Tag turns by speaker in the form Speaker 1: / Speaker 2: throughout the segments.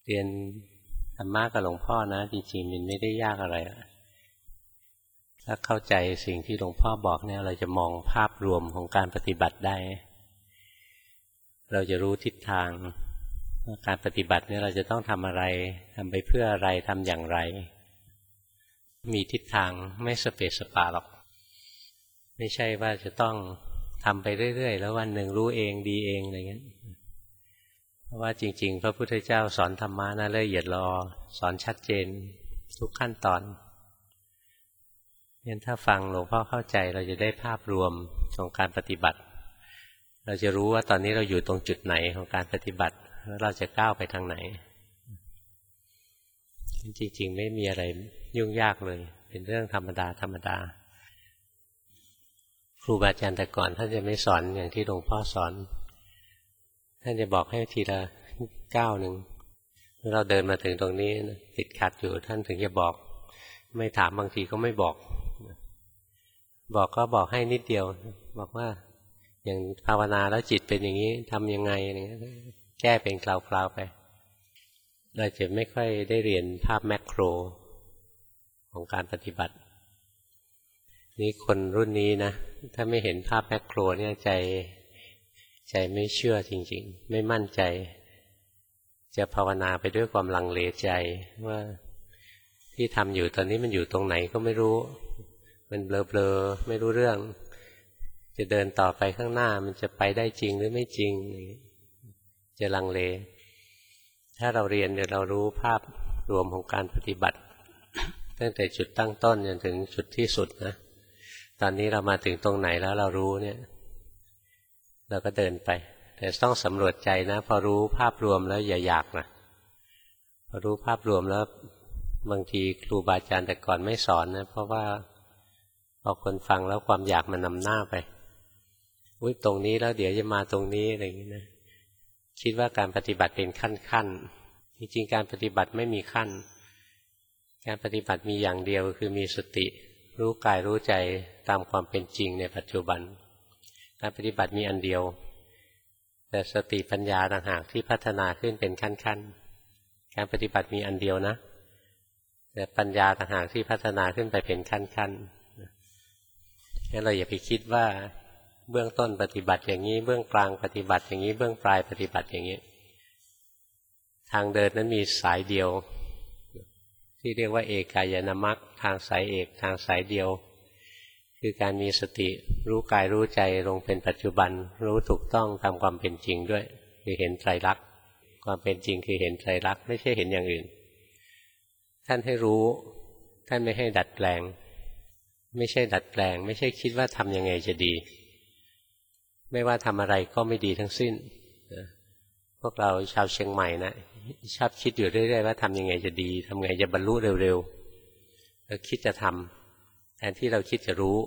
Speaker 1: เรียนธรรมะกับหลวงพ่อนะจริงๆมันไม่ได้ยากอะไรถ้าเข้าใจสิ่งที่หลวงพ่อบอกเนี่ยเราจะมองภาพรวมของการปฏิบัติได้เราจะรู้ทิศทางการปฏิบัติเนี่ยเราจะต้องทำอะไรทำไปเพื่ออะไรทำอย่างไรมีทิศทางไม่สเปะสปะหรอกไม่ใช่ว่าจะต้องทำไปเรื่อยๆแล้ววันหนึ่งรู้เองดีเองอะไรเงี้ยเพราะว่าจริงๆพระพุทธเจ้าสอนธรรมะนะละเอียดละออสอนชัดเจนทุกขั้นตอนงั้นถ้าฟังหลวงพ่อเข้าใจเราจะได้ภาพรวมของการปฏิบัติเราจะรู้ว่าตอนนี้เราอยู่ตรงจุดไหนของการปฏิบัติแล้วเราจะก้าวไปทางไหนจริงๆไม่มีอะไรยุ่งยากเลยเป็นเรื่องธรรมดาธรรมดาครูบาอาจารย์แต่ก่อนท่านจะไม่สอนอย่างที่หลวงพ่อสอนท่านจะบอกให้ทีละก้าวหนึ่งเราเดินมาถึงตรงนี้ติดขัดอยู่ท่านถึงจะบอกไม่ถามบางทีก็ไม่บอกก็บอกให้นิดเดียวบอกว่าอย่างภาวนาแล้วจิตเป็นอย่างนี้ทำยังไงแก้เป็นคราวๆไปเราจะไม่ค่อยได้เรียนภาพแมคโครของการปฏิบัตินี่คนรุ่นนี้นะถ้าไม่เห็นภาพแมคโครเนี่ยใจไม่เชื่อจริงๆไม่มั่นใจจะภาวนาไปด้วยความลังเลใจว่าที่ทำอยู่ตอนนี้มันอยู่ตรงไหนก็ไม่รู้มันเบลอๆไม่รู้เรื่องจะเดินต่อไปข้างหน้ามันจะไปได้จริงหรือไม่จริงจะลังเลถ้าเราเรียนเดี๋ยวเรารู้ภาพรวมของการปฏิบัติตั้งแต่จุดตั้งต้นจนถึงจุดที่สุดนะตอนนี้เรามาถึงตรงไหนแล้วเรารู้เนี่ยเราก็เดินไปแต่ต้องสำรวจใจนะพอรู้ภาพรวมแล้วอย่าอยากนะพอรู้ภาพรวมแล้วบางทีครูบาอาจารย์แต่ก่อนไม่สอนนะเพราะว่าพอคนฟังแล้วความอยากมันนำหน้าไปตรงนี้แล้วเดี๋ยวจะมาตรงนี้อะไรอย่างนี้นะคิดว่าการปฏิบัติเป็นขั้นๆจริงๆการปฏิบัติไม่มีขั้นการปฏิบัติมีอย่างเดียวคือมีสติรู้กายรู้ใจตามความเป็นจริงในปัจจุบันการปฏิบัติมีอันเดียวแต่สติปัญญาต่างหากที่พัฒนาขึ้นเป็นขั้นๆการปฏิบัติมีอันเดียวนะแต่ปัญญาต่างหากที่พัฒนาขึ้นไปเป็นขั้นๆงั้นเราอย่าไปคิดว่าเบื้องต้นปฏิบัติอย่างนี้เบื้องกลางปฏิบัติอย่างนี้เบื้องปลายปฏิบัติอย่างนี้ทางเดินนั้นมีสายเดียวที่เรียกว่าเอกายนมรรคทางสายเอกทางสายเดียวคือการมีสติรู้กายรู้ใจลงเป็นปัจจุบันรู้ถูกต้องตามความเป็นจริงด้วยคือเห็นไตรลักษณ์ความเป็นจริงคือเห็นไตรลักษณ์ไม่ใช่เห็นอย่างอื่นท่านให้รู้ท่านไม่ให้ดัดแปลงไม่ใช่ดัดแปลงไม่ใช่คิดว่าทำยังไงจะดีไม่ว่าทำอะไรก็ไม่ดีทั้งสิ้นพวกเราชาวเชียงใหม่นะชอบคิดอยู่เรื่อยๆว่าทำยังไงจะดีทำไงจะบรรลุเร็วๆแล้วคิดจะทำแทนที่เราคิดจะรู้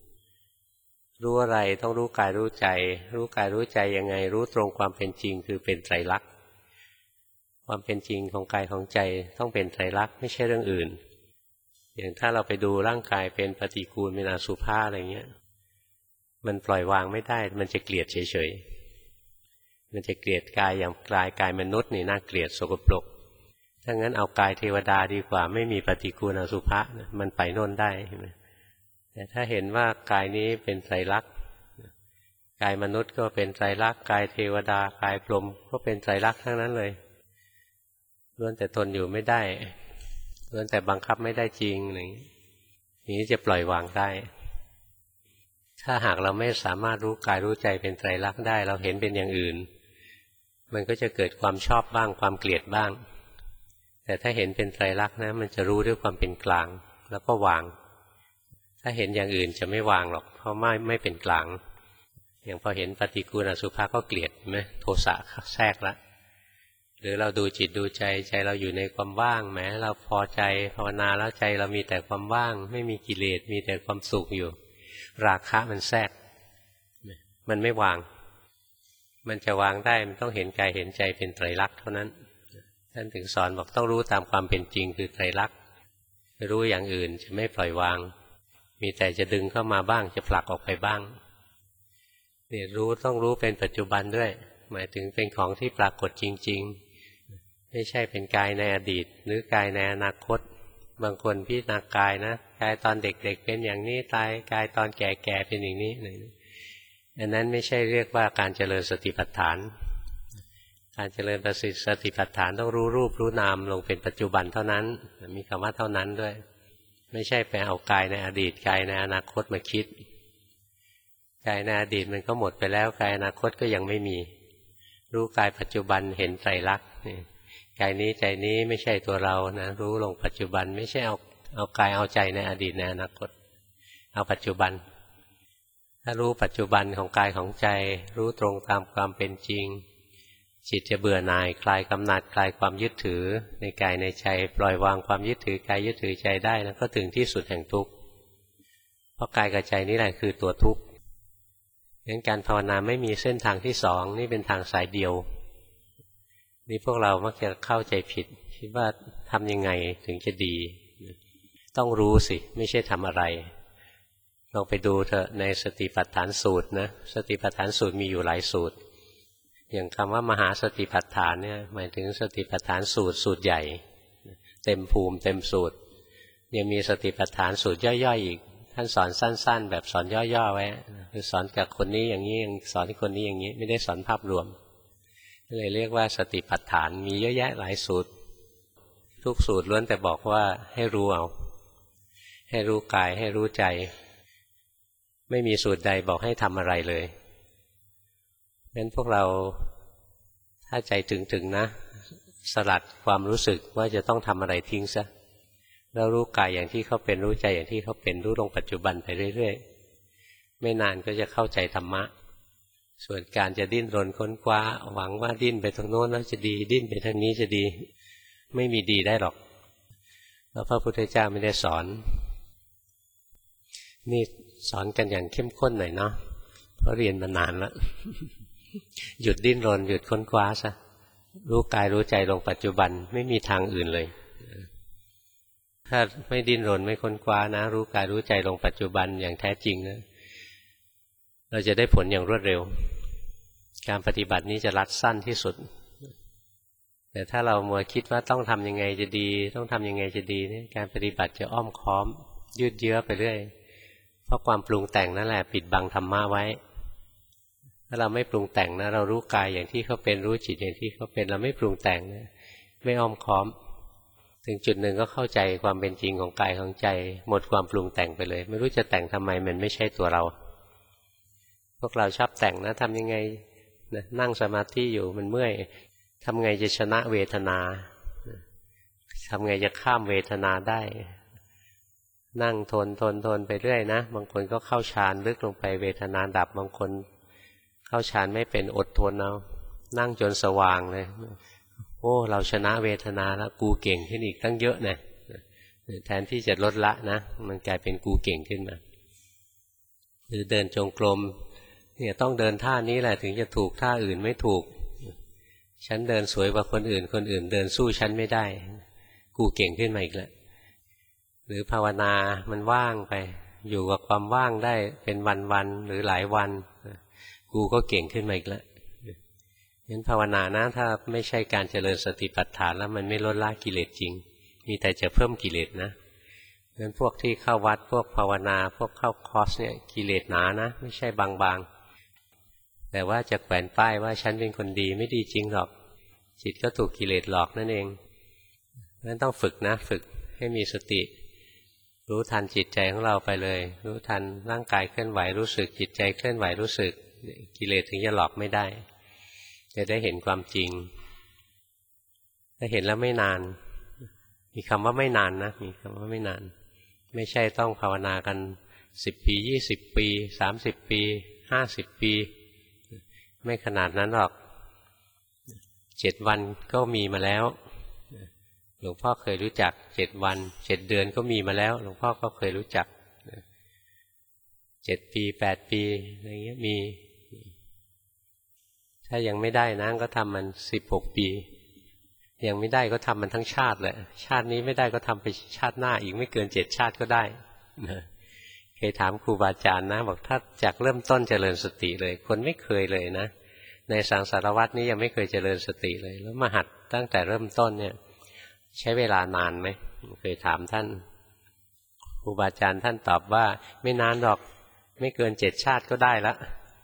Speaker 1: อะไรต้องรู้กายรู้ใจรู้กายรู้ใจยังไงรู้ตรงความเป็นจริงคือเป็นไตรลักษณ์ความเป็นจริงของกายของใจต้องเป็นไตรลักษณ์ไม่ใช่เรื่องอื่นอย่างถ้าเราไปดูร่างกายเป็นปฏิกูลเป็นอสุภะอะไรเงี้ยมันปล่อยวางไม่ได้มันจะเกลียดเฉยๆมันจะเกลียดกายอย่างกายมนุษย์นี่น่าเกลียดสกปรกถ้างั้นเอากายเทวดาดีกว่าไม่มีปฏิกูลอสุภะมันไปโน่นได้ใช่ไหมแต่ถ้าเห็นว่ากายนี้เป็นไตรลักษณ์กายมนุษย์ก็เป็นไตรลักษณ์กายเทวดากายพรหมก็เป็นไตรลักษณ์ทั้งนั้นเลยล้วนแต่ทนอยู่ไม่ได้ล้วนแต่บังคับไม่ได้จริงนี้จะปล่อยวางได้ถ้าหากเราไม่สามารถรู้กายรู้ใจเป็นไตรลักษณ์ได้เราเห็นเป็นอย่างอื่นมันก็จะเกิดความชอบบ้างความเกลียดบ้างแต่ถ้าเห็นเป็นไตรลักษณ์นะมันจะรู้ด้วยความเป็นกลางแล้วก็วางถ้าเห็นอย่างอื่นจะไม่วางหรอกเพราะไม่เป็นกลางอย่างพอเห็นปฏิกูลอสุภะก็เกลียดไหมโทสะแทรกละหรือเราดูจิตดูใจเราอยู่ในความว่างแม้เราพอใจภาวนาแล้วใจเรามีแต่ความว่างไม่มีกิเลสมีแต่ความสุขอยู่ราคะมันแทรกมันไม่วางมันจะวางได้มันต้องเห็นกายเห็นใจเป็นไตรลักษณ์เท่านั้นท่านถึงสอนบอกต้องรู้ตามความเป็นจริงคือไตรลักษณ์รู้อย่างอื่นจะไม่ปล่อยวางมีแต่จะดึงเข้ามาบ้างจะผลักออกไปบ้างนี่รู้ต้องรู้เป็นปัจจุบันด้วยหมายถึงเป็นของที่ปรากฏจริงไม่ใช่เป็นกายในอดีตหรือกายในอนาคตบางคนพิจารณากายนะกายตอนเด็กๆเป็นอย่างนี้ตายกายตอนแก่ๆเป็นอย่างนี้อันนั้นไม่ใช่เรียกว่าการเจริญสติปัฏฐานการเจริญสติปัฏฐานต้องรู้รูปรู้นามลงเป็นปัจจุบันเท่านั้นมีคำว่าเท่านั้นด้วยไม่ใช่ไปเอากายในอดีตกายในอนาคตมาคิดกายในอดีตมันก็หมดไปแล้วกายอนาคตก็ยังไม่มีรู้กายปัจจุบันเห็นไตรลักษณ์กายนี้ใจนี้ไม่ใช่ตัวเรานะรู้ลงปัจจุบันไม่ใช่เอากายเอาใจในอดีตในอนาคตเอาปัจจุบันถ้ารู้ปัจจุบันของกายของใจรู้ตรงตามความเป็นจริงจิตจะเบื่อหน่ายคลายกำหนัดคลายความยึดถือในกายในใจปล่อยวางความยึดถือกายยึดถือใจได้แล้วก็ถึงที่สุดแห่งทุกข์เพราะกายกับใจนี่แหละคือตัวทุกข์งั้นการภาวนาไม่มีเส้นทางที่สองนี่เป็นทางสายเดียวนี่พวกเรามักจะเข้าใจผิดคิดว่าทำยังไงถึงจะดีต้องรู้สิไม่ใช่ทำอะไรลองไปดูเถอะในสติปัฏฐานสูตรนะสติปัฏฐานสูตรมีอยู่หลายสูตรอย่างคำว่ามหาสติปัฏฐานเนี่ยหมายถึงสติปัฏฐานสูตรใหญ่เต็มภูมิเต็มสูตรยังมีสติปัฏฐานสูตรย่อยๆอีกท่านสอนสั้นๆแบบสอนย่อๆไว้คือสอนกับคนนี้อย่างนี้สอนคนนี้อย่างนี้ไม่ได้สอนภาพรวมเลยเรียกว่าสติปัฏฐานมีเยอะแยะหลายสูตรทุกสูตรล้วนแต่บอกว่าให้รู้เอาให้รู้กายให้รู้ใจไม่มีสูตรใดบอกให้ทำอะไรเลยงั้นพวกเราถ้าใจถึงนะสลัดความรู้สึกว่าจะต้องทำอะไรทิ้งซะแล้วรู้กายอย่างที่เขาเป็นรู้ใจอย่างที่เขาเป็นรู้ลงปัจจุบันไปเรื่อยๆไม่นานก็จะเข้าใจธรรมะส่วนการจะดิ้นรนค้นคว้าหวังว่าดิ้นไปทางโน้นแล้วจะดีดิ้นไปทางนี้จะดีไม่มีดีได้หรอกแล้วพระพุทธเจ้าไม่ได้สอนนี่สอนกันอย่างเข้มข้นหน่อยเนาะเพราะเรียนมานานแล้ว หยุดดิ้นรนหยุดค้นคว้าซะรู้กายรู้ใจลงปัจจุบันไม่มีทางอื่นเลยถ้าไม่ดิ้นรนไม่ค้นคว้านะรู้กายรู้ใจลงปัจจุบันอย่างแท้จริงนะเราจะได้ผลอย่างรวดเร็วการปฏิบัตินี้จะรัดสั้นที่สุดแต่ถ้าเรามัวคิดว่าต้องทำยังไงจะดีต้องทำยังไงจะดีเนี่ยการปฏิบัติจะอ้อมค้อมยืดเยื้อไปเรื่อยเพราะความปรุงแต่งนั่นแหละปิดบังธรรมะไว้ถ้าเราไม่ปรุงแต่งนะเรารู้กายอย่างที่เขาเป็นรู้จิตอย่างที่เขาเป็นเราไม่ปรุงแต่งนะไม่อ้อมค้อมถึงจุดหนึ่งก็เข้าใจความเป็นจริงของกายของใจหมดความปรุงแต่งไปเลยไม่รู้จะแต่งทำไมมันไม่ใช่ตัวเราพวกเราชอบแต่งนะทำยังไงนะนั่งสมาธิอยู่มันเมื่อยทำไงจะชนะเวทนาทำไงจะข้ามเวทนาได้นั่งทนไปเรื่อยนะบางคนก็เข้าฌานลึกลงไปเวทนาดับบางคนเข้าฌานไม่เป็นอดทนเอานั่งจนสว่างเลยโอ้เราชนะเวทนาแล้วกูเก่งขึ้นอีกตั้งเยอะนะแทนที่จะลดละนะมันกลายเป็นกูเก่งขึ้นมาหรือเดินจงกรมเนี่ยต้องเดินท่านี้แหละถึงจะถูกท่าอื่นไม่ถูกฉันเดินสวยกว่าคนอื่นเดินสู้ฉันไม่ได้กูเก่งขึ้นมาอีกแล้วหรือภาวนามันว่างไปอยู่กับความว่างได้เป็นวันๆหรือหลายวันกูก็เก่งขึ้นมาอีกแล้วงั้นภาวนานะถ้าไม่ใช่การเจริญสติปัฏฐานแล้วมันไม่ลดละกิเลสจริงมีแต่จะเพิ่มกิเลสนะงั้นพวกที่เข้าวัดพวกภาวนาพวกเข้าคอร์สเนี่ยกิเลสหนานะไม่ใช่บางๆแต่ว่าจะแขวนป้ายว่าฉันเป็นคนดีไม่ดีจริงหรอกจิตก็ถูกกิเลสหลอกนั่นเองงั้นต้องฝึกนะฝึกให้มีสติรู้ทันจิตใจของเราไปเลยรู้ทันร่างกายเคลื่อนไหวรู้สึกจิตใจเคลื่อนไหวรู้สึกกิเลสถึงจะหลอกไม่ได้จะได้เห็นความจริงถ้าเห็นแล้วไม่นานมีคำว่าไม่นานนะมีคำว่าไม่นานไม่ใช่ต้องภาวนากัน10 ปี20 ปี30 ปี50 ปีไม่ขนาดนั้นหรอก7 วันก็มีมาแล้วหลวงพ่อเคยรู้จัก7 วัน7 เดือนก็มีมาแล้วหลวงพ่อก็เคยรู้จัก7 ปี8 ปีอะไรเงี้ยมีถ้ายังไม่ได้นะก็ทำมัน16 ปียังไม่ได้ก็ทำมันทั้งชาติเลยชาตินี้ไม่ได้ก็ทำไปชาติหน้าอีกไม่เกิน7 ชาติก็ได้เคยถามครูบาอาจารย์นะบอกถ้าจากเริ่มต้นเจริญสติเลยคนไม่เคยเลยนะในสังสารวัฏนี้ยังไม่เคยเจริญสติเลยแล้วมาหัดตั้งแต่เริ่มต้นเนี่ยใช้เวลานานไหมเคยถามท่านครูบาอาจารย์ท่านตอบว่าไม่นานหรอกไม่เกิน7 ชาติก็ได้ละ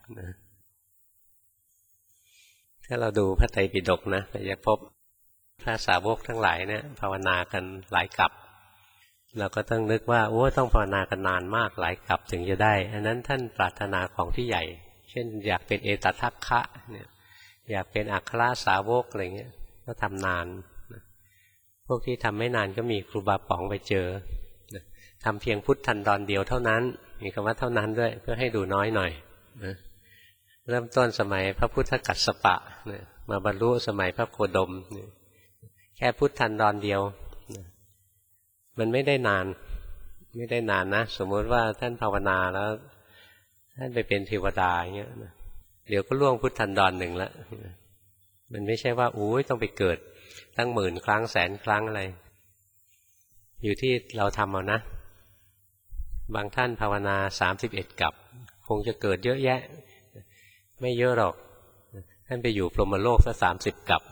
Speaker 1: ถ้าเราดูพระไตรปิฎกนะเราจะพบพระสาวกทั้งหลายเนี่ยภาวนากันหลายกับเราก็ต้องนึกว่าโอ้ต้องภาวนากันนานมากหลายกับถึงจะได้อันนั้นท่านปรารถนาของที่ใหญ่เช่นอยากเป็นเอตทัคคะเนี่ยอยากเป็นอัครสาวกอะไรเงี้ยก็ทำนานพวกที่ทำไม่นานก็มีครูบาป๋องไปเจอทำเพียงพุทธันดรเดียวเท่านั้นมีคำว่าเท่านั้นด้วยเพื่อให้ดูน้อยหน่อยเริ่มต้นสมัยพระพุทธกัสสปะมาบรรลุสมัยพระโคดมแค่พุทธันดรเดียวมันไม่ได้นานนะสมมติว่าท่านภาวนาแล้วท่านไปเป็นเทวดาอย่างเงี้ยเดี๋ยวก็ล่วงพุทธันดรหนึ่งละมันไม่ใช่ว่าโอ้ยต้องไปเกิดตั้ง10,000 ครั้ง100,000 ครั้งอะไรอยู่ที่เราทำเอานะบางท่านภาวนา31 กับคงจะเกิดเยอะแยะไม่เยอะหรอกท่านไปอยู่พรหมโลกสัก30 กับ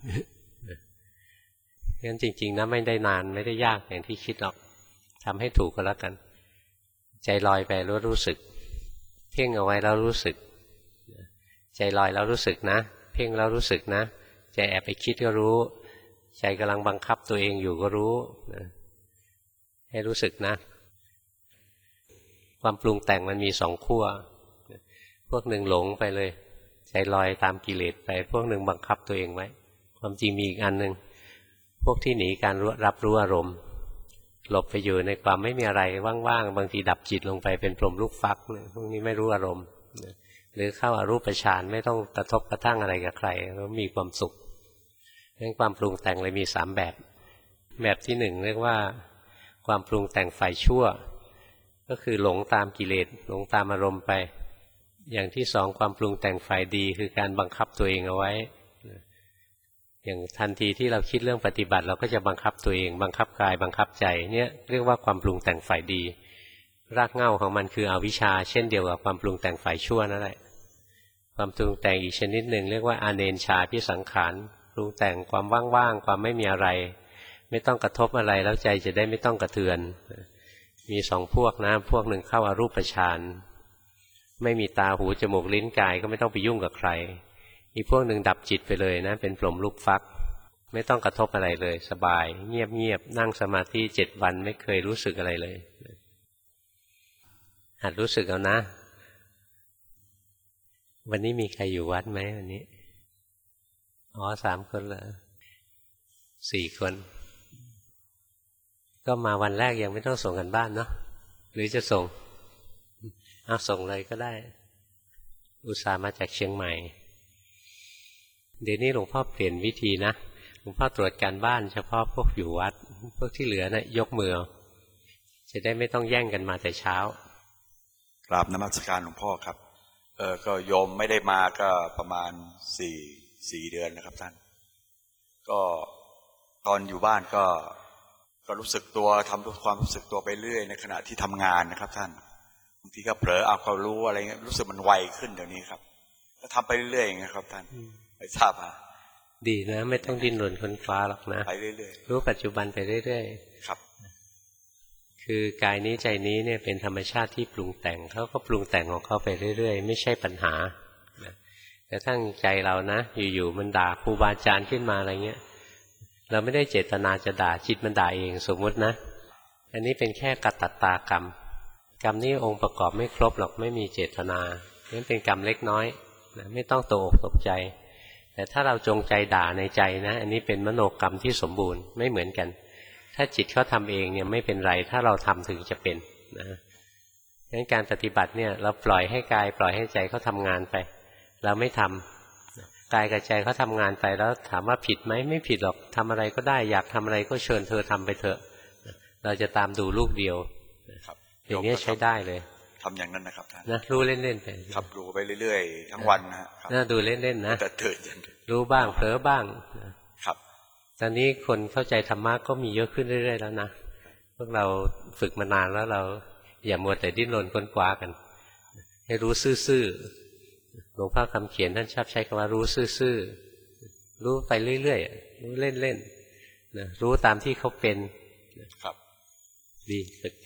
Speaker 1: งั้นจริงๆนะไม่ได้นานไม่ได้ยากอย่างที่คิดหรอกทำให้ถูกก็แล้วกันใจลอยไปรู้สึกเพ่งเอาไว้แล้วรู้สึกใจลอยแล้วรู้สึกนะเพ่งแล้วรู้สึกนะใจแอบไปคิดก็รู้ใจกำลังบังคับตัวเองอยู่ก็รู้ให้รู้สึกนะความปรุงแต่งมันมี2 ขั้วพวกหนึ่งหลงไปเลยใจลอยตามกิเลสไปพวกหนึ่งบังคับตัวเองไว้ความจริงมีอีกอันหนึ่งพวกที่หนีการรับรู้อารมณ์หลบไปอยู่ในความไม่มีอะไรว่างๆบางทีดับจิตลงไปเป็นพรหมลูกฟักพวกนี้ไม่รู้อารมณ์หรือเข้าอรูปฌานไม่ต้องกระทบกระทั่งอะไรกับใครแล้วมีความสุขงั้นความปรุงแต่งเลยมี3 แบบที่1เรียกว่าความปรุงแต่งฝ่ายชั่วก็คือหลงตามกิเลสหลงตามอารมณ์ไปอย่างที่2ความปรุงแต่งฝ่ายดีคือการบังคับตัวเองเอาไว้อย่างทันทีที่เราคิดเรื่องปฏิบัติเราก็จะบังคับตัวเองบังคับกายบังคับใจเนี่ยเรียกว่าความปรุงแต่งฝ่ายดีรากเหง้าของมันคืออวิชชาเช่นเดียวกับความปรุงแต่งฝ่ายชั่วนั่นแหละความปรุงแต่งอีกชนิดหนึ่งเรียกว่าอาเนญชาพิสังขารปรุงแต่งความว่างๆความไม่มีอะไรไม่ต้องกระทบอะไรแล้วใจจะได้ไม่ต้องกระเทือนมี2 พวกนะพวกหนึ่งเข้าอรูปฌานไม่มีตาหูจมูกลิ้นกายก็ไม่ต้องไปยุ่งกับใครอีกพวกหนึ่งดับจิตไปเลยนะเป็นพรหมลูกฟักไม่ต้องกระทบอะไรเลยสบายเงียบนั่งสมาธิ7 วันไม่เคยรู้สึกอะไรเลยหัดรู้สึกเอานะวันนี้มีใครอยู่วัดไหมวันนี้3 คนเหรอ4 คนก็มาวันแรกยังไม่ต้องส่งกันบ้านเนาะหรือจะส่งส่งเลยก็ได้อุตส่าห์มาจากเชียงใหม่เดี๋ยวนี้หลวงพ่อเปลี่ยนวิธีนะหลวงพ่อตรวจการบ้านเฉพาะพวกอยู่วัดพวกที่เหลือนะยกมือจะได้ไม่ต้องแย่งกันมาแต่เช้าก
Speaker 2: ราบนมัสการหลวงพ่อครับก็โยมไม่ได้มาก็ประมาณ4 เดือนนะครับท่านก็ตอนอยู่บ้านก็รู้สึกตัวทำความรู้สึกตัวไปเรื่อยในขณะที่ทำงานนะครับท่านบางทีก็เผลอเอาความรู้อะไรเงี้ยรู้สึกมันไวขึ้นเดี๋ยวนี้ครับก็ทำไปเรื่อยๆอย่างเงี้ยครับท่านไม่ทราบ
Speaker 1: ดีนะไม่ต้องดิ้นรนค้นคว้าหรอกนะ
Speaker 2: ไปเรื่อย
Speaker 1: ๆรู้ปัจจุบันไปเรื่อย
Speaker 2: ๆครับ
Speaker 1: คือกายนี้ใจนี้เนี่ยเป็นธรรมชาติที่ปรุงแต่งเขาก็ปรุงแต่งของเขาไปเรื่อยๆไม่ใช่ปัญหาแต่ทั้งใจเรานะอยู่ๆมันด่าครูบาอาจารย์ขึ้นมาอะไรเงี้ยเราไม่ได้เจตนาจะด่าจิตมันด่าเองสมมตินะอันนี้เป็นแค่กัตตตากรรมกรรมนี้องค์ประกอบไม่ครบหรอกไม่มีเจตนานั่นเป็นกรรมเล็กน้อยนะไม่ต้องตกอกตกใจแต่ถ้าเราจงใจด่าในใจนะอันนี้เป็นมโนกรรมที่สมบูรณ์ไม่เหมือนกันถ้าจิตเขาทำเองเนี่ยไม่เป็นไรถ้าเราทำถึงจะเป็นนะงั้นการปฏิบัติเนี่ยเราปล่อยให้กายปล่อยให้ใจเขาทำงานไปเราไม่ทำกายกับใจเขาทำงานไปแล้วถามว่าผิดไหมไม่ผิดหรอกทำอะไรก็ได้อยากทำอะไรก็เชิญเธอทำไปเถอะเราจะตามดูลูกเดียวอย่างนี้ใช้ได้เลย
Speaker 2: ทำอย่างนั้นนะครับท่าน
Speaker 1: นะรู้เล่นๆไป
Speaker 2: ครับดูไปเรื่อยๆทั้งวัน
Speaker 1: นะดูเล่นๆนะ
Speaker 2: แต่ตื่น
Speaker 1: รู้บ้างเผลอบ้างครับตอนนี้คนเข้าใจธรรมะก็มีเยอะขึ้นเรื่อยๆแล้วนะพวกเราฝึกมานานแล้วเราอย่ามัวแต่ดิ้นรนค้นคว้ากันให้รู้ซื่อหลวงพ่อคำเขียนท่านชอบใช้คำว่ารู้ซื่อๆรู้ไปเรื่อยๆรู้เล่นๆนะรู้ตามที่เขาเป็น
Speaker 2: ครับ
Speaker 1: ดีฝึกไป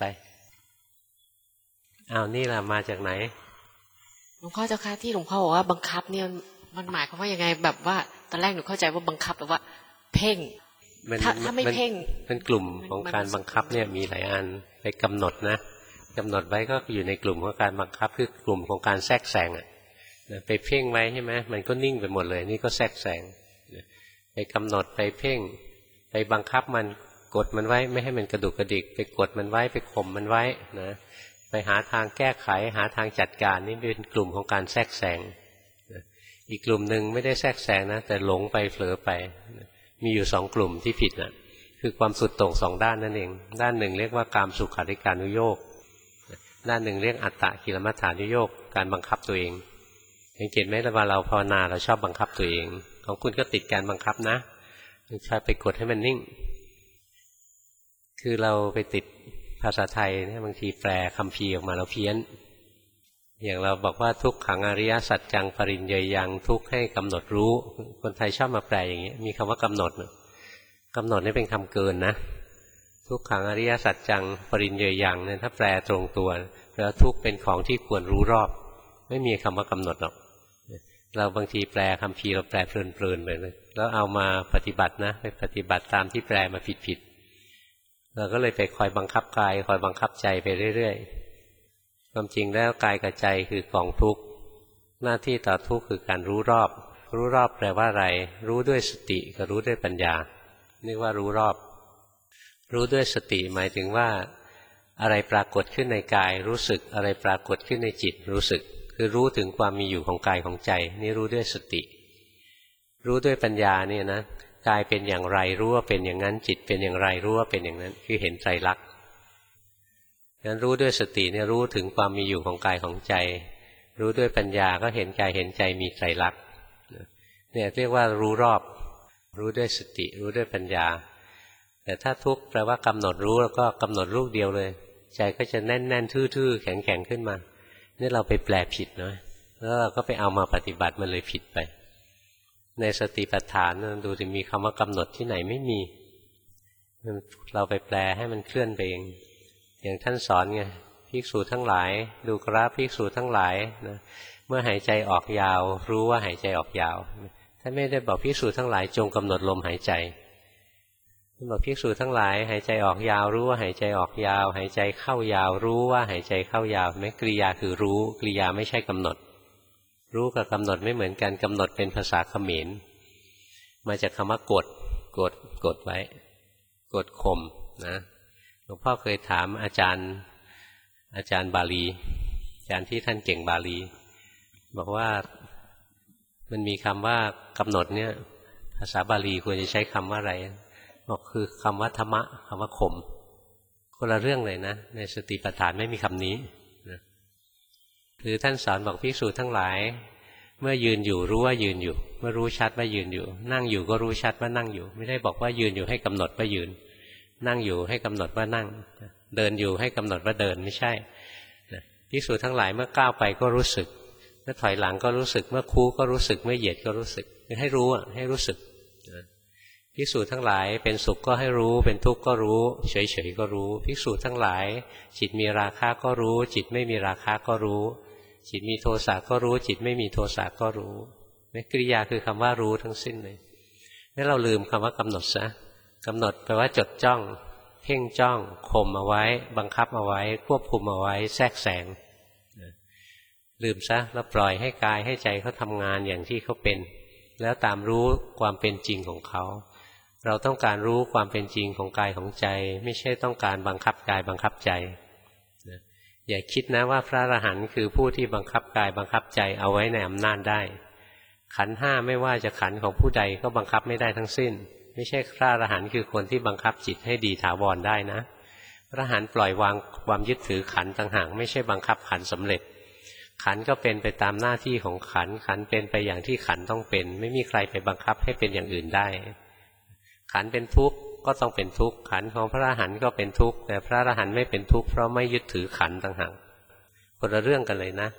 Speaker 1: อ้าวนี่ล่ะมาจากไหน
Speaker 3: หลวงพ่อเจ้าค่ะที่หลวงพ่อบอกว่าบังคับเนี่ยมันหมายความว่ายังไงแบบว่าตอนแรกหนูเข้าใจว่าบังคับแบบว่าเพ่งถ้าไม่เพ่ง
Speaker 1: เป็นกลุ่มของการบังคับเนี่ยมีหลายอันไปกำหนดนะกำหนดไว้ก็อยู่ในกลุ่มของการบังคับคือกลุ่มของการแทรกแซงอ่ะไปเพ่งไว้ใช่ไหมมันก็นิ่งไปหมดเลยนี่ก็แทรกแซงไปกำหนดไปเพ่งไปบังคับมันกดมันไว้ไม่ให้มันกระดุกกระดิกไปกดมันไว้ไปข่มมันไว้นะไปหาทางแก้ไขหาทางจัดการนี่เป็นกลุ่มของการแทรกแซงอีกกลุ่มหนึ่งไม่ได้แทรกแซงนะแต่หลงไปเผลอไปมีอยู่สองกลุ่มที่ผิดนะคือความสุดโต่งสองด้านนั่นเองด้านหนึ่งเรียกว่ากามสุขาริการนุโยคด้านหนึ่งเรียกอัตตกิลมัฏฐานุโยคการบังคับตัวเองสังเกตไหมว่าเราภาวนาเราชอบบังคับตัวเองของคุณก็ติดการบังคับนะชอบไปกดให้มันนิ่งคือเราไปติดภาษาไทยเนี่ยบางทีแปลคำพีออกมาเราเพี้ยนอย่างเราบอกว่าทุกขังอริยสัจจังปริญเยยังทุกให้กำหนดรู้คนไทยชอบมาแปลอย่างนี้มีคำว่ากำหนดกำหนดนี่เป็นคำเกินนะทุกขังอริยสัจจังปริญเยยังเนี่ยถ้าแปลตรงตัวแล้วทุกเป็นของที่ควรรู้รอบไม่มีคำว่ากำหนดหรอกเราบางทีแปลคำพีเราแปลเพลินๆไปเลยแล้วเอามาปฏิบัตินะไปปฏิบัติตามที่แปลมาผิดเราก็เลยไปคอยบังคับกายคอยบังคับใจไปเรื่อยๆความจริงแล้วกายกับใจคือกองทุกข์หน้าที่ต่อทุกข์คือการรู้รอบรู้รอบแปลว่าอะไรรู้ด้วยสติกับรู้ด้วยปัญญาเรียกว่ารู้รอบรู้ด้วยสติหมายถึงว่าอะไรปรากฏขึ้นในกายรู้สึกอะไรปรากฏขึ้นในจิตรู้สึกคือรู้ถึงความมีอยู่ของกายของใจนี่รู้ด้วยสติรู้ด้วยปัญญาเนี่ยนะกายเป็นอย่างไรรู้ว่าเป็นอย่างนั้นจิตเป็นอย่างไรรู้ว่าเป็นอย่างนั้นคือเห็นไตรลักษณ์งั้นรู้ด้วยสติเนี่ยรู้ถึงความมีอยู่ของกายของใจรู้ด้วยปัญญาก็เห็นกายเห็นใจมีไตรลักษณ์เนี่ยเรียกว่ารู้รอบรู้ด้วยสติรู้ด้วยปัญญาแต่ถ้าทุกข์แปลว่ากำหนดรู้แล้วก็กำหนดลูกเดียวเลยใจก็จะแน่นๆทื่อๆแข็งๆขึ้นมานี่เราไปแปลผิดนะแล้วเราก็ไปเอามาปฏิบัติมันเลยผิดไปในสติปัฏฐานดูจะมีคำว่ากำหนดที่ไหนไม่มีเราไปแปลให้มันเคลื่อนไปเองอย่างท่านสอนไงภิกษุทั้งหลายดูกราฟภิกษุทั้งหลายนะเมื่อหายใจออกยาวรู้ว่าหายใจออกยาวท่านไม่ได้บอกภิกษุทั้งหลายจงกำหนดลมหายใจท่านบอกภิกษุทั้งหลายหายใจออกยาวรู้ว่าหายใจออกยาวหายใจเข้ายาวรู้ว่าหายใจเข้ายาวแม้กริยาคือรู้กริยาไม่ใช่กำหนดรู้กับกำหนดไม่เหมือนกันกำหนดเป็นภาษาเขมรมาจากคำว่ากดไว้กดข่มนะหลวงพ่อเคยถามอาจารย์บาลีอาจารย์ที่ท่านเก่งบาลีบอกว่ามันมีคำว่ากำหนดเนี่ยภาษาบาลีควรจะใช้คำว่าอะไรบอกคือคำว่าธรรมะคำว่าข่มคนละเรื่องเลยนะในสติปัฏฐานไม่มีคำนี้นะคือท่านสอนบอกภิกษุทั้งหลายเมื่อยืนอยู่รู้ว่ายืนอยู่เมื่อรู้ชัดว่ายืนอยู่นั่งอยู่ก็รู้ชัดว่านั่งอยู่ไม่ได้บอกว่ายืนอยู่ให้กำหนดว่ายืนนั่งอยู่ให้กำหนดว่านั่งเดินอยู่ให้กำหนดว่าเดินไม่ใช่ภิกษุทั้งหลายเมื่อก้าวไปก็รู้สึกเมื่อถอยหลังก็รู้สึกเมื่อคู่ก็รู้สึกเมื่อเหยียดก็รู้สึกให้รู้ให้รู้สึกภิกษุทั้งหลายเป็นสุขก็ให้รู้เป็นทุกข์ก็รู้เฉยๆก็รู้ภิกษุทั้งหลายจิตมีราคะก็รู้จิตไม่มีราคะก็รู้จิตมีโทสะก็รู้จิตไม่มีโทสะก็รู้กริยาคือคำว่ารู้ทั้งสิ้นเลยงั้นเราลืมคำว่ากำหนดซะกำหนดแปลว่าจดจ้องเพ่งจ้องข่มเอาไว้บังคับเอาไว้ควบคุมเอาไว้แทรกแซงลืมซะแล้วปล่อยให้กายให้ใจเขาทำงานอย่างที่เขาเป็นแล้วตามรู้ความเป็นจริงของเขาเราต้องการรู้ความเป็นจริงของกายของใจไม่ใช่ต้องการบังคับกายบังคับใจอย่าคิดนะว่าพระอรหันต์คือผู้ที่บังคับกายบังคับใจเอาไว้ในอำนาจได้ขันธ์ห้าไม่ว่าจะขันธ์ของผู้ใดก็บังคับไม่ได้ทั้งสิ้นไม่ใช่พระอรหันต์คือคนที่บังคับจิตให้ดีถาวรได้นะพระอรหันต์ปล่อยวางความยึดถือขันธ์ต่างหากไม่ใช่บังคับขันธ์สำเร็จขันธ์ก็เป็นไปตามหน้าที่ของขันธ์ขันธ์เป็นไปอย่างที่ขันธ์ต้องเป็นไม่มีใครไปบังคับให้เป็นอย่างอื่นได้ขันธ์เป็นทุกข์ก็ต้องเป็นทุกข์ขันธ์ของพระอรหันต์ก็เป็นทุกข์แต่พระอรหันต์ไม่เป็นทุกข์เพราะไม่ยึดถือขันธ์ต่างหากคนละเรื่องกันเลยนะ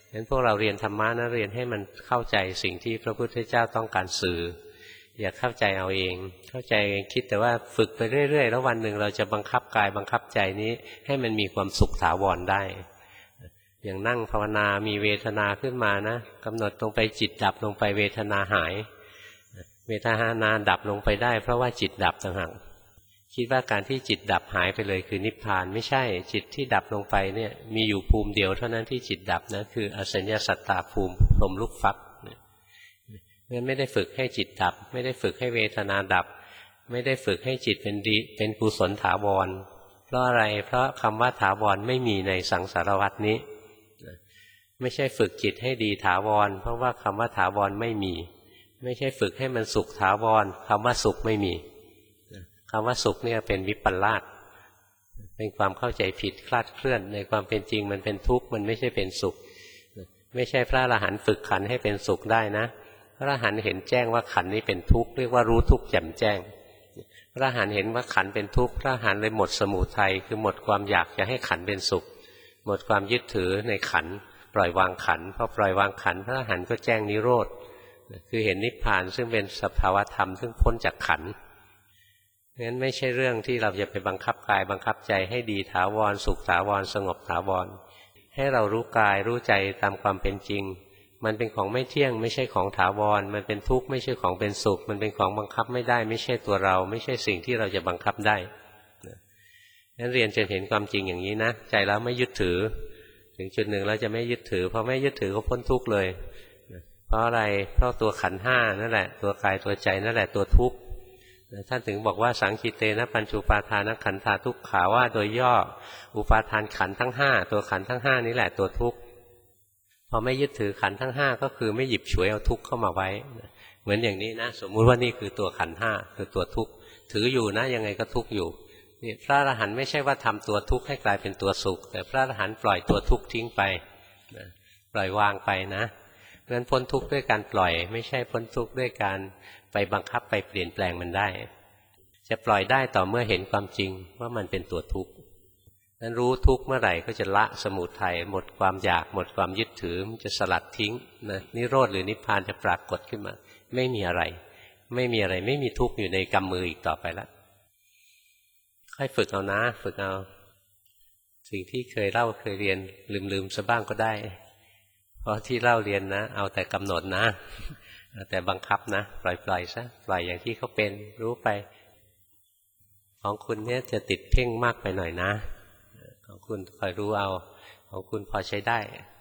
Speaker 1: งั้นพวกเราเรียนธรรมะนะเรียนให้มันเข้าใจสิ่งที่พระพุทธเจ้าต้องการสื่ออย่าเข้าใจเอาเองเข้าใจเองคิดแต่ว่าฝึกไปเรื่อยๆแล้ววันหนึ่งเราจะบังคับกายบังคับใจนี้ให้มันมีความสุขถาวรได้อย่างนั่งภาวนามีเวทนาขึ้นมานะกำหนดลงไปจิตดับลงไปเวทนาหายเวทนาดับลงไปได้เพราะว่าจิตดับต่างหากคิดว่าการที่จิตดับหายไปเลยคือนิพพานไม่ใช่จิตที่ดับลงไปเนี่ยมีอยู่ภูมิเดียวเท่านั้นที่จิตดับนะคืออสัญญาสัตตาภูมิพรหมลูกฟักงั้นไม่ได้ฝึกให้จิตดับไม่ได้ฝึกให้เวทนาดับไม่ได้ฝึกให้จิตเป็นดีเป็นกุศลถาวรเพราะอะไรเพราะคำว่าถาวรไม่มีในสังสารวัฏนี้ไม่ใช่ฝึกจิตให้ดีถาวรเพราะว่าคำว่าถาวรไม่มีไม่ใช่ฝึกให้มันสุขถาวรคำว่าสุขไม่มีคำว่าสุขเนี่ยเป็นวิปลาสเป็นความเข้าใจผิดคลาดเคลื่อนในความเป็นจริงมันเป็นทุกข์มันไม่ใช่เป็นสุขไม่ใช่พระอรหันต์ฝึกขันธ์ให้เป็นสุขได้นะพระอรหันต์เห็นแจ้งว่าขันธ์นี้เป็นทุกข์เรียกว่ารู้ทุกข์แจ่มแจ้งพระอรหันต์เห็นว่าขันธ์เป็นทุกข์พระอรหันต์เลยหมดสมุทัยคือหมดความอยากจะให้ขันธ์เป็นสุขหมดความยึดถือในขันธ์ปล่อยวางขันธ์พอปล่อยวางขันธ์พระอรหันต์ก็แจ้งนิโรธคือเห็นนิพพานซึ่งเป็นสภาวธรรมซึ่งพ้นจากขันธ์งั้นไม่ใช่เรื่องที่เราจะไปบังคับกายบังคับใจให้ดีถาวรสุขถาวรสงบถาวรให้เรารู้กายรู้ใจตามความเป็นจริงมันเป็นของไม่เที่ยงไม่ใช่ของถาวรมันเป็นทุกข์ไม่ใช่ของเป็นสุขมันเป็นของบังคับไม่ได้ไม่ใช่ตัวเราไม่ใช่สิ่งที่เราจะบังคับได้งั้นเรียนจนเห็นความจริงอย่างนี้นะใจแล้วไม่ยึดถือถึงจุดหนึ่งแล้วจะไม่ยึดถือพอไม่ยึดถือก็พ้นทุกข์เลยเพราะอะไรเพราะตัวขันธ์ห้านั่นแหละตัวกายตัวใจนั่นแหละตัวทุกข์ท่านถึงบอกว่าสังคิเตนะปัญจุปาทานขันธาทุกขาว่าโดยย่ออุปาทานขันธ์ทั้งห้าตัวขันธ์ทั้งห้านี้แหละตัวทุกข์พอไม่ยึดถือขันธ์ทั้งห้าก็คือไม่หยิบฉวยเอาทุกข์เข้ามาไว้เหมือนอย่างนี้นะสมมุติว่านี่คือตัวขันธ์ห้าคือตัวทุกข์ถืออยู่นะยังไงก็ทุกข์อยู่นี่พระอรหันต์ไม่ใช่ว่าทำตัวทุกข์ให้กลายเป็นตัวสุขแต่พระอรหันต์ปล่อยตัวทุกข์ทิ้งไปปล่อยวางไปนะเพราะฉะนั้นพ้นทุกข์ด้วยการปล่อยไม่ใช่พ้นทุกข์ด้วยการไปบังคับไปเปลี่ยนแปลงมันได้จะปล่อยได้ต่อเมื่อเห็นความจริงว่ามันเป็นตัวทุกข์นั้นรู้ทุกข์เมื่อไหร่ก็จะละสมุทัยหมดความอยากหมดความยึดถือมันจะสลัดทิ้งนะนิโรธหรือนิพพานจะปรากฏขึ้นมาไม่มีอะไรไม่มีทุกข์อยู่ในกำมืออีกต่อไปแล้วค่อยฝึกเอานะฝึกเอาสิ่งที่เคยเล่าเคยเรียนลืมซะบ้างก็ได้เพราะที่เล่าเรียนนะเอาแต่กำหนดนะแต่บังคับนะปล่อยซะปล่อยอย่างที่เขาเป็นรู้ไปของคุณเนี่ยจะติดเพ่งมากไปหน่อยนะของคุณคอยรู้เอาของคุณพอใช้ได้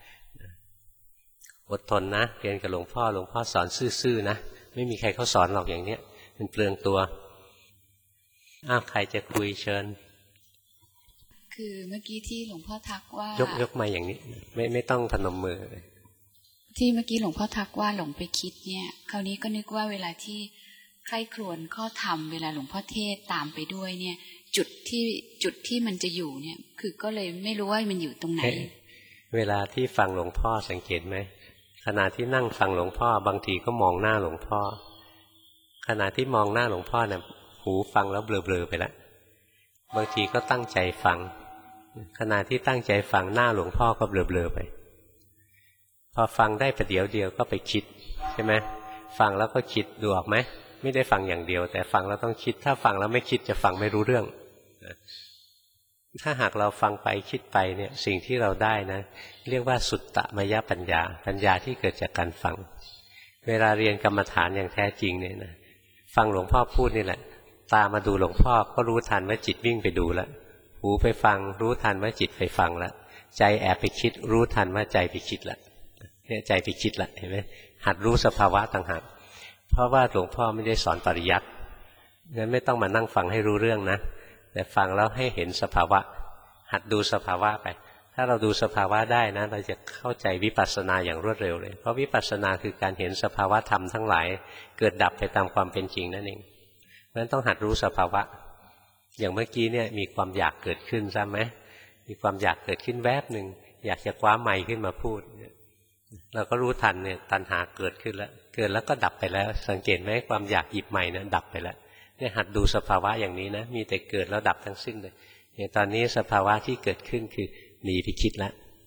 Speaker 1: อดทนนะเรียนกับหลวงพ่อสอนซื่อๆนะไม่มีใครเขาสอนหรอกอย่างเนี้ยมันเปลืองตัวใครจะคุยเชิญ
Speaker 4: คือเมื่อกี้ที่หลวงพ่อทักว่าย
Speaker 1: กมาอย่างนี้ไม่ต้องพนมมือ
Speaker 4: ที่เมื่อกี้หลวงพ่อทักว่าหลงไปคิดเนี่ยคราวนี้ก็นึกว่าเวลาที่ใคร่ครวญข้อธรรมเวลาหลวงพ่อเทศตามไปด้วยเนี่ยจุดที่มันจะอยู่เนี่ยคือก็เลยไม่รู้ว่ามันอยู่ตรงไหน
Speaker 1: เวลาที่ฟังหลวงพ่อสังเกตไหมขณะที่นั่งฟังหลวงพ่อบางทีก็มองหน้าหลวงพ่อขณะที่มองหน้าหลวงพ่อเนี่ยหูฟังแล้วเบลอๆไปแล้วบางทีก็ตั้งใจฟังขณะที่ตั้งใจฟังหน้าหลวงพ่อก็เบลอๆไปพอฟังได้ประเดี๋ยวเดียวก็ไปคิดใช่ไหมฟังแล้วก็คิดดูออกไหมไม่ได้ฟังอย่างเดียวแต่ฟังแล้วต้องคิดถ้าฟังแล้วไม่คิดจะฟังไม่รู้เรื่องถ้าหากเราฟังไปคิดไปเนี่ยสิ่งที่เราได้นะเรียกว่าสุตตมยปัญญาที่เกิดจากการฟังเวลาเรียนกรรมฐานอย่างแท้จริงเนี่ยนะฟังหลวงพ่อพูดนี่แหละตามาดูหลวงพ่อก็รู้ทันว่าจิตวิ่งไปดูแล้วหูไปฟังรู้ทันว่าจิตไปฟังแล้วใจแอบไปคิดรู้ทันว่าใจไปคิดแล้วเนี่ยใจไปคิดละเห็นไหมหัดรู้สภาวะต่างหากเพราะว่าหลวงพ่อไม่ได้สอนปริยัติงั้นไม่ต้องมานั่งฟังให้รู้เรื่องนะแต่ฟังแล้วให้เห็นสภาวะหัดดูสภาวะไปถ้าเราดูสภาวะได้นะเราจะเข้าใจวิปัสสนาอย่างรวดเร็วเลยเพราะวิปัสสนาคือการเห็นสภาวะธรรมทั้งหลายเกิดดับไปตามความเป็นจริงนั่นเองเพราะฉะนั้นต้องหัดรู้สภาวะอย่างเมื่อกี้เนี่ยมีความอยากเกิดขึ้นใช่ไหมมีความอยากเกิดขึ้นแวบหนึ่งอยากจะคว้าไมค์ขึ้นมาพูดเราก็รู้ทันเนี่ยตัณหาเกิดขึ้นแล้วเกิดแล้วก็ดับไปแล้วสังเกตไหมความอยากหยิบใหม่นั้นดับไปแล้วเนี่ยหัดดูสภาวะอย่างนี้นะมีแต่เกิดแล้วดับทั้งสิ้นเลยอย่างตอนนี้สภาวะที่เกิดขึ้นคือหนีไปคิดแล้ว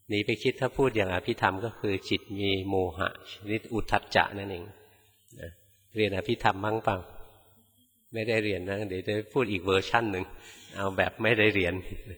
Speaker 1: หนีไปคิดถ้าพูดอย่างอภิธรรมก็คือจิตมีโมหะชนิดอุทธัจจะนั่นเองนะเรียนอภิธรรมบ้างเปล่าไม่ได้เรียนนะเดี๋ยวจะพูดอีกเวอร์ชั่นหนึ่งเอาแบบไม่ได้เรียน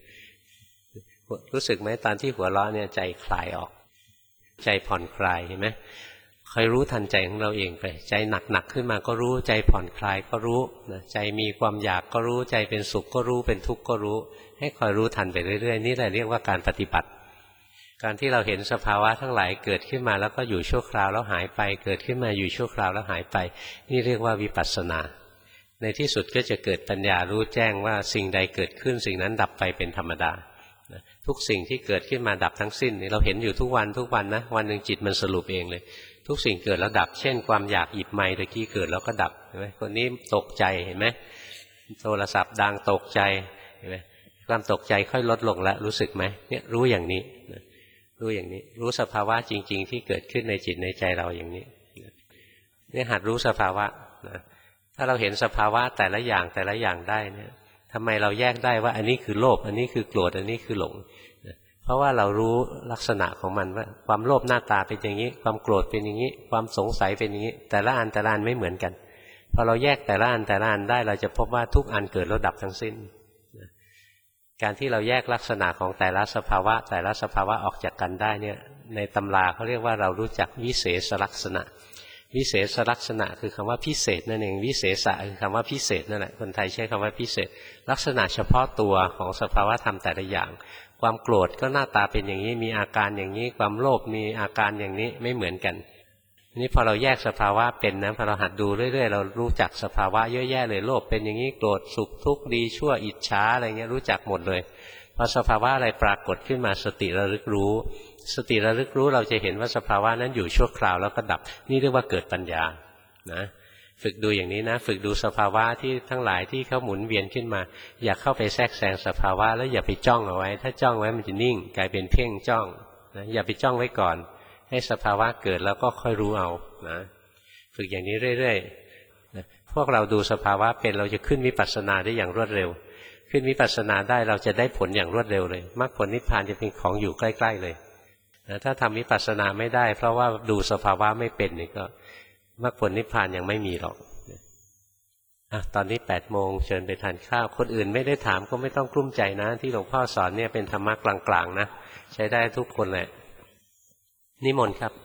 Speaker 1: รู้สึกไหมตอนที่หัวเราะเนี่ยใจคลายออกใจผ่อนคลายเห็นไหมคอยรู้ทันใจของเราเองไปใจหนักๆขึ้นมาก็รู้ใจผ่อนคลายก็รู้นะใจมีความอยากก็รู้ใจเป็นสุขก็รู้เป็นทุกข์ก็รู้ให้คอยรู้ทันไปเรื่อยๆนี่แหละเรียกว่าการปฏิบัติการที่เราเห็นสภาวะทั้งหลายเกิดขึ้นมาแล้วก็อยู่ชั่วคราวแล้วหายไปเกิดขึ้นมาอยู่ชั่วคราวแล้วหายไปนี่เรียกว่าวิปัสสนาในที่สุดก็จะเกิดปัญญารู้แจ้งว่าสิ่งใดเกิดขึ้นสิ่งนั้นดับไปเป็นธรรมดาทุกสิ่งที่เกิดขึ้นมาดับทั้งสิ้นเราเห็นอยู่ทุกวันนะวันหนึ่งจิตมันสรุปเองเลยทุกสิ่งเกิดแล้วดับเช่นความอยากหยิบไมค์ตะกี้เกิดแล้วก็ดับเห็นไหมคนนี้ตกใจเห็นไหมโทรศัพท์ดังตกใจเห็นไหมความตกใจค่อยลดลงแล้วรู้สึกไหมเนี่ยรู้อย่างนี้รู้อย่างนี้รู้สภาวะจริงๆที่เกิดขึ้นในจิตในใจเราอย่างนี้เนี่ยหัดรู้สภาวะนะถ้าเราเห็นสภาวะแต่ละอย่างได้เนี่ยทำไมเราแยกได้ว่าอันนี้คือโลภอันนี้คือโกรธอันนี้คือหลงเพราะว่าเรารู้ลักษณะของมันว่าความโลภหน้าตาเป็นอย่างนี้ความโกรธเป็นอย่างนี้ความสงสัยเป็นอย่างนี้แต่ละอันไม่เหมือนกันพอเราแยกแต่ละอันได้เราจะพบว่าทุกอันเกิดแล้วดับทั้งสิ้นการที่เราแยกลักษณะของแต่ละสภาวะออกจากกันได้เนี่ยในตำราเขาเรียกว่าเรารู้จักวิเศษลักษณะวิเศษลักษณะคือคำว่าพิเศษนั่นเองวิเศษะคือคำว่าพิเศษนั่นแหละคนไทยใช้คำว่าพิเศษลักษณะเฉพาะตัวของสภาวะธรรมแต่ละอย่างความโกรธก็หน้าตาเป็นอย่างนี้มีอาการอย่างนี้ความโลภมีอาการอย่างนี้ไม่เหมือนกันนี่พอเราแยกสภาวะเป็นนะพอเราหัดดูเรื่อยๆเรารู้จักสภาวะเยอะแยะเลยโลภเป็นอย่างนี้โกรธสุขทุกข์ดีชั่วอิจฉาอะไรเงี้ยรู้จักหมดเลยพอสภาวะอะไรปรากฏขึ้นมาสติระลึกรู้เราจะเห็นว่าสภาวะนั้นอยู่ชั่วคราวแล้วก็ดับนี่เรียกว่าเกิดปัญญานะฝึกดูอย่างนี้นะฝึกดูสภาวะที่ทั้งหลายที่เขาหมุนเวียนขึ้นมาอย่าเข้าไปแทรกแซงสภาวะแล้วอย่าไปจ้องเอาไว้ถ้าจ้องไว้มันจะนิ่งกลายเป็นเพ่งจ้องนะอย่าไปจ้องไว้ก่อนให้สภาวะเกิดแล้วก็ค่อยรู้เอานะฝึกอย่างนี้เรื่อยๆนะพวกเราดูสภาวะเป็นเราจะขึ้นวิปัสสนาได้อย่างรวดเร็วขึ้นวิปัสสนาได้เราจะได้ผลอย่างรวดเร็วเลยมรรคผลนิพพานจะเป็นของอยู่ใกล้ๆเลยนะถ้าทำวิปัสสนาไม่ได้เพราะว่าดูสภาวะไม่เป็นนี่ก็มรรคผลนิพพานยังไม่มีหรอกตอนนี้8 โมงเชิญไปทานข้าวคนอื่นไม่ได้ถามก็ไม่ต้องกลุ้มใจนะที่หลวงพ่อสอนเนี่ยเป็นธรรมะกลางๆนะใช้ได้ทุกคนแหละนิมนต์ครับ